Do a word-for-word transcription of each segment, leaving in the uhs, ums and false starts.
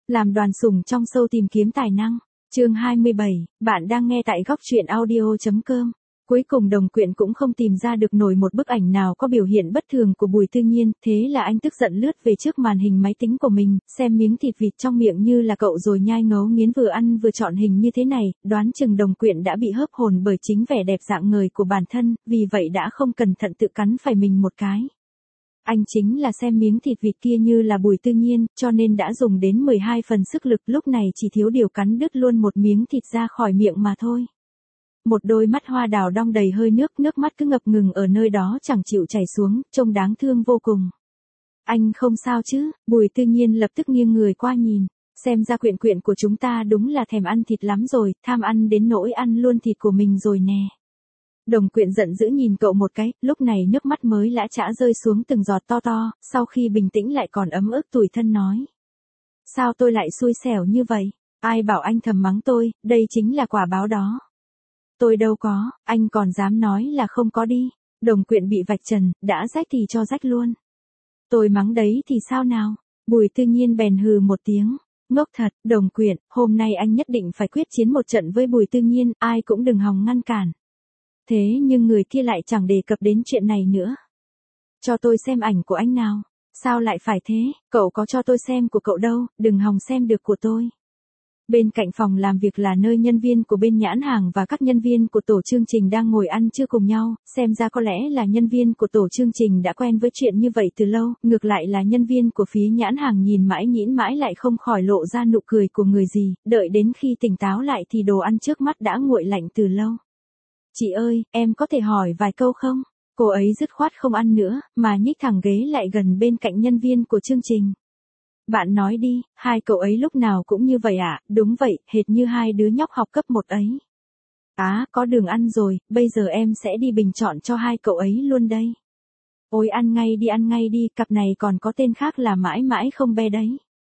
Làm đoàn sủng trong show tìm kiếm tài năng. Chương hai mươi bảy, bạn đang nghe tại góc truyện audio chấm com. Cuối cùng Đồng Quyện cũng không tìm ra được nổi một bức ảnh nào có biểu hiện bất thường của Bùi Tư Nhiên, thế là anh tức giận lướt về trước màn hình máy tính của mình, xem miếng thịt vịt trong miệng như là cậu rồi nhai ngấu nghiến vừa ăn vừa chọn hình như thế này, đoán chừng Đồng Quyện đã bị hớp hồn bởi chính vẻ đẹp dạng ngời của bản thân, vì vậy đã không cẩn thận tự cắn phải mình một cái. Anh chính là xem miếng thịt vịt kia như là Bùi Tư Nhiên, cho nên đã dùng đến mười hai phần sức lực, lúc này chỉ thiếu điều cắn đứt luôn một miếng thịt ra khỏi miệng mà thôi. Một đôi mắt hoa đào đong đầy hơi nước, nước mắt cứ ngập ngừng ở nơi đó chẳng chịu chảy xuống, trông đáng thương vô cùng. Anh không sao chứ? Bùi Tư Nhiên lập tức nghiêng người qua nhìn, xem ra Quyện Quyện của chúng ta đúng là thèm ăn thịt lắm rồi, tham ăn đến nỗi ăn luôn thịt của mình rồi nè. Đồng Quyện giận dữ nhìn cậu một cái, lúc này nước mắt mới lã chã rơi xuống từng giọt to to, sau khi bình tĩnh lại còn ấm ức tủi thân nói. Sao tôi lại xui xẻo như vậy? Ai bảo anh thầm mắng tôi, đây chính là quả báo đó. Tôi đâu có, anh còn dám nói là không có đi. Đồng Quyện bị vạch trần, đã rách thì cho rách luôn. Tôi mắng đấy thì sao nào? Bùi Tư Nhiên bèn hừ một tiếng. Ngốc thật, Đồng Quyện, hôm nay anh nhất định phải quyết chiến một trận với Bùi Tư Nhiên, ai cũng đừng hòng ngăn cản. Thế nhưng người kia lại chẳng đề cập đến chuyện này nữa. Cho tôi xem ảnh của anh nào. Sao lại phải thế, cậu có cho tôi xem của cậu đâu, đừng hòng xem được của tôi. Bên cạnh phòng làm việc là nơi nhân viên của bên nhãn hàng và các nhân viên của tổ chương trình đang ngồi ăn trưa cùng nhau, xem ra có lẽ là nhân viên của tổ chương trình đã quen với chuyện như vậy từ lâu, ngược lại là nhân viên của phía nhãn hàng nhìn mãi nhĩn mãi lại không khỏi lộ ra nụ cười của người gì, đợi đến khi tỉnh táo lại thì đồ ăn trước mắt đã nguội lạnh từ lâu. Chị ơi, em có thể hỏi vài câu không? Cô ấy dứt khoát không ăn nữa, mà nhích thẳng ghế lại gần bên cạnh nhân viên của chương trình. Bạn nói đi, hai cậu ấy lúc nào cũng như vậy à? Đúng vậy, hệt như hai đứa nhóc học cấp một ấy. Á, có đường ăn rồi, bây giờ em sẽ đi bình chọn cho hai cậu ấy luôn đây. Ôi ăn ngay đi ăn ngay đi, cặp này còn có tên khác là mãi mãi không be đấy.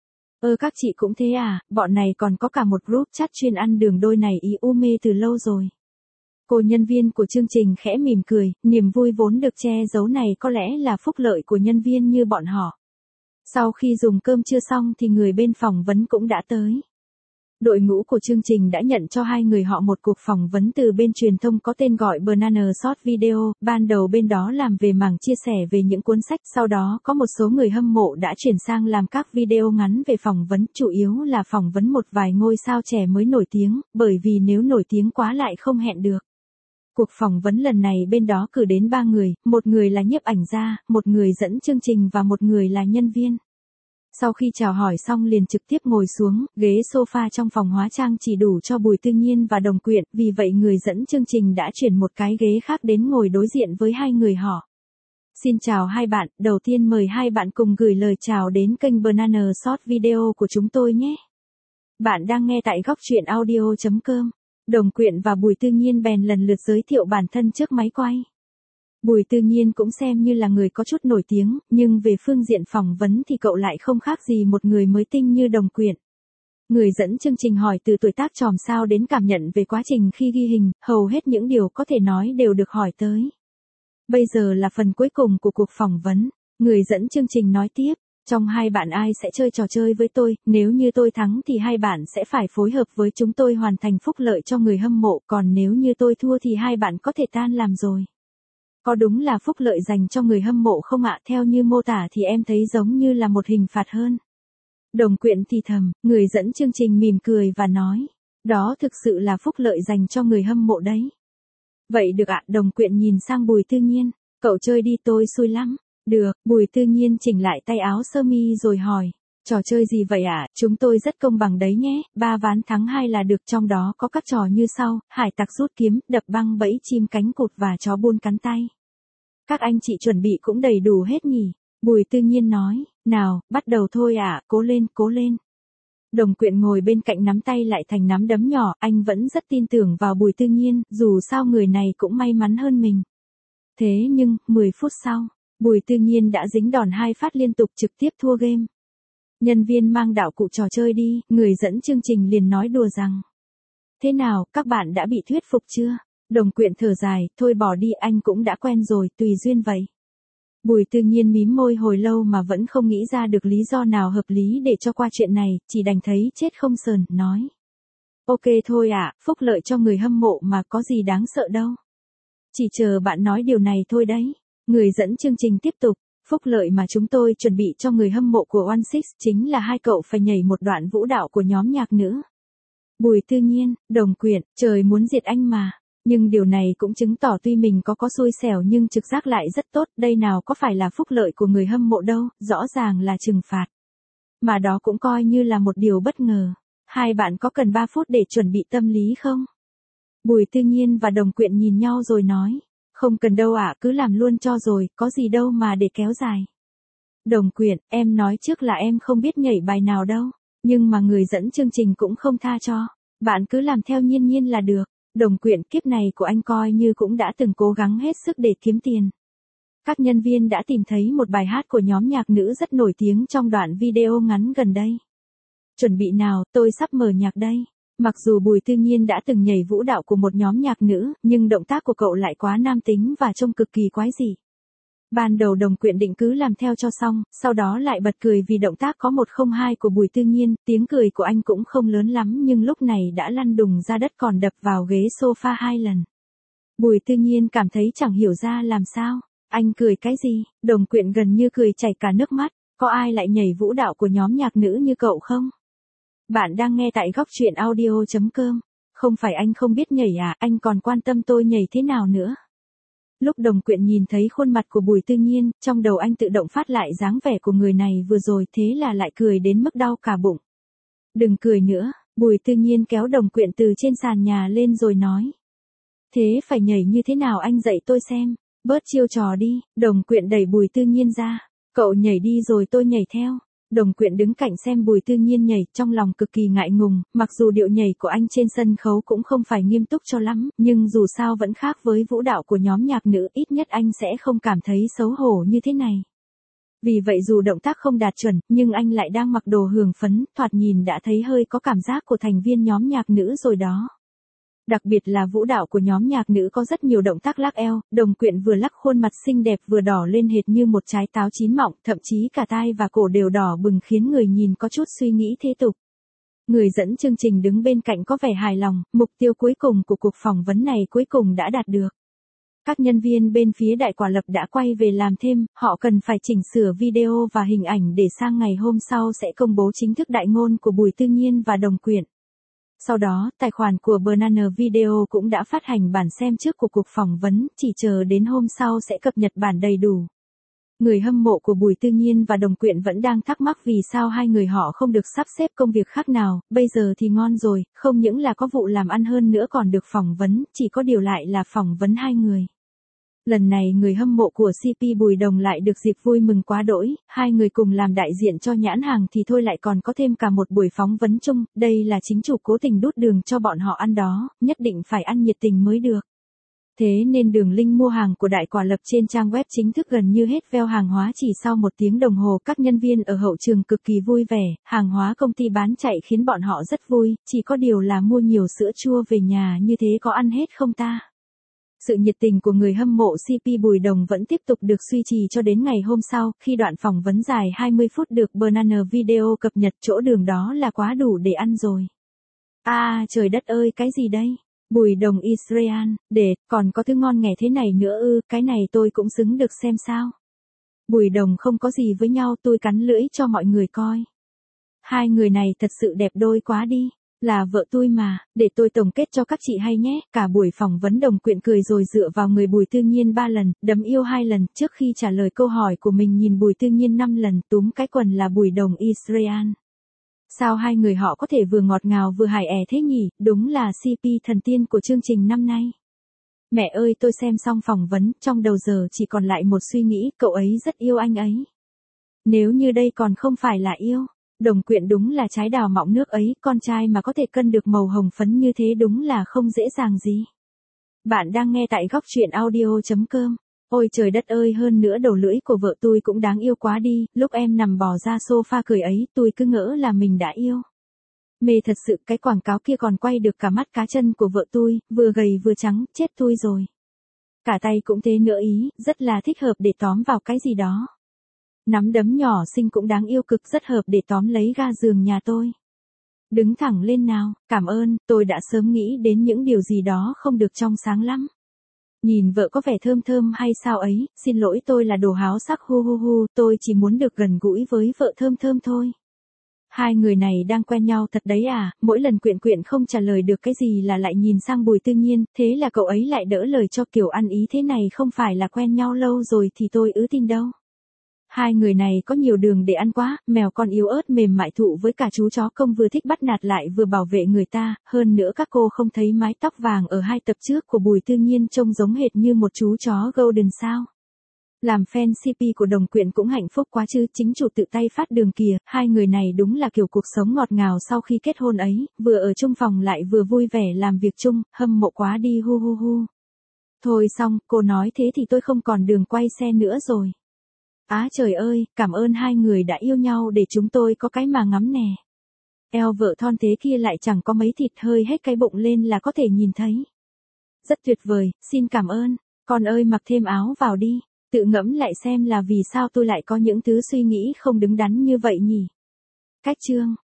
Ơ các chị cũng thế à, bọn này còn có cả một group chat chuyên ăn đường đôi này ý u mê từ lâu rồi. Cô nhân viên của chương trình khẽ mỉm cười, niềm vui vốn được che giấu này có lẽ là phúc lợi của nhân viên như bọn họ. Sau khi dùng cơm trưa xong thì người bên phỏng vấn cũng đã tới. Đội ngũ của chương trình đã nhận cho hai người họ một cuộc phỏng vấn từ bên truyền thông có tên gọi Banana Short Video, ban đầu bên đó làm về mảng chia sẻ về những cuốn sách, sau đó có một số người hâm mộ đã chuyển sang làm các video ngắn về phỏng vấn, chủ yếu là phỏng vấn một vài ngôi sao trẻ mới nổi tiếng, bởi vì nếu nổi tiếng quá lại không hẹn được. Cuộc phỏng vấn lần này bên đó cử đến ba người, một người là nhiếp ảnh gia, một người dẫn chương trình và một người là nhân viên. Sau khi chào hỏi xong liền trực tiếp ngồi xuống, ghế sofa trong phòng hóa trang chỉ đủ cho Bùi Tư Nhiên và Đồng Quyện, vì vậy người dẫn chương trình đã chuyển một cái ghế khác đến ngồi đối diện với hai người họ. Xin chào hai bạn, đầu tiên mời hai bạn cùng gửi lời chào đến kênh Banana Short Video của chúng tôi nhé. Bạn đang nghe tại góc truyện audio chấm com. Đồng Quyện và Bùi Tư Nhiên bèn lần lượt giới thiệu bản thân trước máy quay. Bùi Tư Nhiên cũng xem như là người có chút nổi tiếng, nhưng về phương diện phỏng vấn thì cậu lại không khác gì một người mới tinh như Đồng Quyện. Người dẫn chương trình hỏi từ tuổi tác tròm sao đến cảm nhận về quá trình khi ghi hình, hầu hết những điều có thể nói đều được hỏi tới. Bây giờ là phần cuối cùng của cuộc phỏng vấn, người dẫn chương trình nói tiếp. Trong hai bạn ai sẽ chơi trò chơi với tôi, nếu như tôi thắng thì hai bạn sẽ phải phối hợp với chúng tôi hoàn thành phúc lợi cho người hâm mộ, còn nếu như tôi thua thì hai bạn có thể tan làm rồi. Có đúng là phúc lợi dành cho người hâm mộ không ạ? Theo như mô tả thì em thấy giống như là một hình phạt hơn. Đồng Quyện thì thầm, người dẫn chương trình mỉm cười và nói, đó thực sự là phúc lợi dành cho người hâm mộ đấy. Vậy được ạ, Đồng Quyện nhìn sang Bùi Tư Nhiên, cậu chơi đi tôi xui lắm. Được, Bùi Tư Nhiên chỉnh lại tay áo sơ mi rồi hỏi, trò chơi gì vậy ạ? À? Chúng tôi rất công bằng đấy nhé, ba ván thắng hai là được, trong đó có các trò như sau, hải tặc rút kiếm, đập băng bẫy chim cánh cụt và chó buôn cắn tay. Các anh chị chuẩn bị cũng đầy đủ hết nhỉ? Bùi Tư Nhiên nói, nào, bắt đầu thôi ạ, à, cố lên, cố lên. Đồng Quyện ngồi bên cạnh nắm tay lại thành nắm đấm nhỏ, anh vẫn rất tin tưởng vào Bùi Tư Nhiên, dù sao người này cũng may mắn hơn mình. Thế nhưng, mười phút sau, Bùi Tư Nhiên đã dính đòn hai phát liên tục trực tiếp thua game. Nhân viên mang đạo cụ trò chơi đi, người dẫn chương trình liền nói đùa rằng. Thế nào, các bạn đã bị thuyết phục chưa? Đồng Quyện thở dài, thôi bỏ đi, anh cũng đã quen rồi, tùy duyên vậy. Bùi Tư Nhiên mím môi hồi lâu mà vẫn không nghĩ ra được lý do nào hợp lý để cho qua chuyện này, chỉ đành thấy chết không sờn, nói. Ok thôi ạ, phúc lợi cho người hâm mộ mà có gì đáng sợ đâu. Chỉ chờ bạn nói điều này thôi đấy. Người dẫn chương trình tiếp tục, phúc lợi mà chúng tôi chuẩn bị cho người hâm mộ của One Six chính là hai cậu phải nhảy một đoạn vũ đạo của nhóm nhạc nữ. Bùi Tư Nhiên, Đồng Quyện, trời muốn diệt anh mà. Nhưng điều này cũng chứng tỏ tuy mình có có xui xẻo nhưng trực giác lại rất tốt, đây nào có phải là phúc lợi của người hâm mộ đâu, rõ ràng là trừng phạt. Mà đó cũng coi như là một điều bất ngờ. Hai bạn có cần ba phút để chuẩn bị tâm lý không? Bùi Tư Nhiên và Đồng Quyện nhìn nhau rồi nói. Không cần đâu ạ, cứ làm luôn cho rồi, có gì đâu mà để kéo dài. Đồng Quyện, em nói trước là em không biết nhảy bài nào đâu, nhưng mà người dẫn chương trình cũng không tha cho. Bạn cứ làm theo Nhiên Nhiên là được. Đồng Quyện, kiếp này của anh coi như cũng đã từng cố gắng hết sức để kiếm tiền. Các nhân viên đã tìm thấy một bài hát của nhóm nhạc nữ rất nổi tiếng trong đoạn video ngắn gần đây. Chuẩn bị nào, tôi sắp mở nhạc đây. Mặc dù Bùi Tư Nhiên đã từng nhảy vũ đạo của một nhóm nhạc nữ, nhưng động tác của cậu lại quá nam tính và trông cực kỳ quái dị. Ban đầu Đồng Quyện định cứ làm theo cho xong, sau đó lại bật cười vì động tác có một không hai của Bùi Tư Nhiên, tiếng cười của anh cũng không lớn lắm nhưng lúc này đã lăn đùng ra đất còn đập vào ghế sofa hai lần. Bùi Tư Nhiên cảm thấy chẳng hiểu ra làm sao, anh cười cái gì, Đồng Quyện gần như cười chảy cả nước mắt, có ai lại nhảy vũ đạo của nhóm nhạc nữ như cậu không? Bạn đang nghe tại góc truyện audio chấm com. Không phải anh không biết nhảy à, anh còn quan tâm tôi nhảy thế nào nữa. Lúc Đồng Quyện nhìn thấy khuôn mặt của Bùi Tư Nhiên, trong đầu anh tự động phát lại dáng vẻ của người này vừa rồi, thế là lại cười đến mức đau cả bụng. Đừng cười nữa, Bùi Tư Nhiên kéo Đồng Quyện từ trên sàn nhà lên rồi nói. Thế phải nhảy như thế nào anh dạy tôi xem, bớt chiêu trò đi. Đồng Quyện đẩy Bùi Tư Nhiên ra, cậu nhảy đi rồi tôi nhảy theo. Đồng Quyện đứng cạnh xem Bùi Tư Nhiên nhảy, trong lòng cực kỳ ngại ngùng, mặc dù điệu nhảy của anh trên sân khấu cũng không phải nghiêm túc cho lắm, nhưng dù sao vẫn khác với vũ đạo của nhóm nhạc nữ, ít nhất anh sẽ không cảm thấy xấu hổ như thế này. Vì vậy dù động tác không đạt chuẩn, nhưng anh lại đang mặc đồ hường phấn, thoạt nhìn đã thấy hơi có cảm giác của thành viên nhóm nhạc nữ rồi đó. Đặc biệt là vũ đạo của nhóm nhạc nữ có rất nhiều động tác lắc eo, Đồng Quyện vừa lắc khuôn mặt xinh đẹp vừa đỏ lên hệt như một trái táo chín mọng, thậm chí cả tai và cổ đều đỏ bừng khiến người nhìn có chút suy nghĩ thế tục. Người dẫn chương trình đứng bên cạnh có vẻ hài lòng, mục tiêu cuối cùng của cuộc phỏng vấn này cuối cùng đã đạt được. Các nhân viên bên phía Đại Quả Lập đã quay về làm thêm, họ cần phải chỉnh sửa video và hình ảnh để sang ngày hôm sau sẽ công bố chính thức đại ngôn của Bùi Tư Nhiên và Đồng Quyện. Sau đó, tài khoản của Banana Video cũng đã phát hành bản xem trước của cuộc phỏng vấn, chỉ chờ đến hôm sau sẽ cập nhật bản đầy đủ. Người hâm mộ của Bùi Tư Nhiên và Đồng Quyện vẫn đang thắc mắc vì sao hai người họ không được sắp xếp công việc khác nào, bây giờ thì ngon rồi, không những là có vụ làm ăn hơn nữa còn được phỏng vấn, chỉ có điều lại là phỏng vấn hai người. Lần này người hâm mộ của xê pê Bùi Đồng lại được dịp vui mừng quá đỗi, hai người cùng làm đại diện cho nhãn hàng thì thôi lại còn có thêm cả một buổi phỏng vấn chung, đây là chính chủ cố tình đút đường cho bọn họ ăn đó, nhất định phải ăn nhiệt tình mới được. Thế nên đường link mua hàng của Đại Quả Lập trên trang web chính thức gần như hết veo hàng hóa chỉ sau một tiếng đồng hồ, các nhân viên ở hậu trường cực kỳ vui vẻ, hàng hóa công ty bán chạy khiến bọn họ rất vui, chỉ có điều là mua nhiều sữa chua về nhà như thế có ăn hết không ta? Sự nhiệt tình của người hâm mộ xê pê Bùi Đồng vẫn tiếp tục được duy trì cho đến ngày hôm sau, khi đoạn phỏng vấn dài hai mươi phút được Banana Video cập nhật, chỗ đường đó là quá đủ để ăn rồi. À trời đất ơi, cái gì đây? Bùi Đồng Israel, để, còn có thứ ngon nghẻ thế này nữa ư, cái này tôi cũng xứng được xem sao. Bùi Đồng không có gì với nhau, tôi cắn lưỡi cho mọi người coi. Hai người này thật sự đẹp đôi quá đi. Là vợ tôi mà, để tôi tổng kết cho các chị hay nhé. Cả buổi phỏng vấn Đồng Quyện cười rồi dựa vào người Bùi Tư Nhiên ba lần, đấm yêu hai lần, trước khi trả lời câu hỏi của mình nhìn Bùi Tư Nhiên năm lần, túm cái quần là Bùi Đồng Israel. Sao hai người họ có thể vừa ngọt ngào vừa hài è thế nhỉ, đúng là xê pê thần tiên của chương trình năm nay. Mẹ ơi, tôi xem xong phỏng vấn, trong đầu giờ chỉ còn lại một suy nghĩ, cậu ấy rất yêu anh ấy. Nếu như đây còn không phải là yêu. Đồng Quyện đúng là trái đào mọng nước ấy, con trai mà có thể cân được màu hồng phấn như thế đúng là không dễ dàng gì. Bạn đang nghe tại góc truyện audio chấm com. Ôi trời đất ơi, hơn nữa đầu lưỡi của vợ tôi cũng đáng yêu quá đi, lúc em nằm bò ra sofa cười ấy, tôi cứ ngỡ là mình đã yêu. Mê thật sự, cái quảng cáo kia còn quay được cả mắt cá chân của vợ tôi, vừa gầy vừa trắng, chết tôi rồi. Cả tay cũng thế nữa ý, rất là thích hợp để tóm vào cái gì đó. Nắm đấm nhỏ xinh cũng đáng yêu cực, rất hợp để tóm lấy ga giường nhà tôi. Đứng thẳng lên nào, cảm ơn, tôi đã sớm nghĩ đến những điều gì đó không được trong sáng lắm. Nhìn vợ có vẻ thơm thơm hay sao ấy, xin lỗi tôi là đồ háo sắc hu hu hu, tôi chỉ muốn được gần gũi với vợ thơm thơm thôi. Hai người này đang quen nhau thật đấy à, mỗi lần Quyện Quyện không trả lời được cái gì là lại nhìn sang Bùi Tư Nhiên, thế là cậu ấy lại đỡ lời cho kiểu ăn ý thế này không phải là quen nhau lâu rồi thì tôi ứ tin đâu. Hai người này có nhiều đường để ăn quá, mèo con yếu ớt mềm mại thụ với cả chú chó công vừa thích bắt nạt lại vừa bảo vệ người ta, hơn nữa các cô không thấy mái tóc vàng ở hai tập trước của Bùi Tư Nhiên trông giống hệt như một chú chó golden sao. Làm fan xê pê của Đồng Quyện cũng hạnh phúc quá chứ, chính chủ tự tay phát đường kìa, hai người này đúng là kiểu cuộc sống ngọt ngào sau khi kết hôn ấy, vừa ở chung phòng lại vừa vui vẻ làm việc chung, hâm mộ quá đi hu hu hu. Thôi xong, cô nói thế thì tôi không còn đường quay xe nữa rồi. Á trời ơi, cảm ơn hai người đã yêu nhau để chúng tôi có cái mà ngắm nè. Eo vợ thon thế kia lại chẳng có mấy thịt, hơi hết cái bụng lên là có thể nhìn thấy. Rất tuyệt vời, xin cảm ơn, con ơi mặc thêm áo vào đi. Tự ngẫm lại xem là vì sao tôi lại có những thứ suy nghĩ không đứng đắn như vậy nhỉ. Cách chương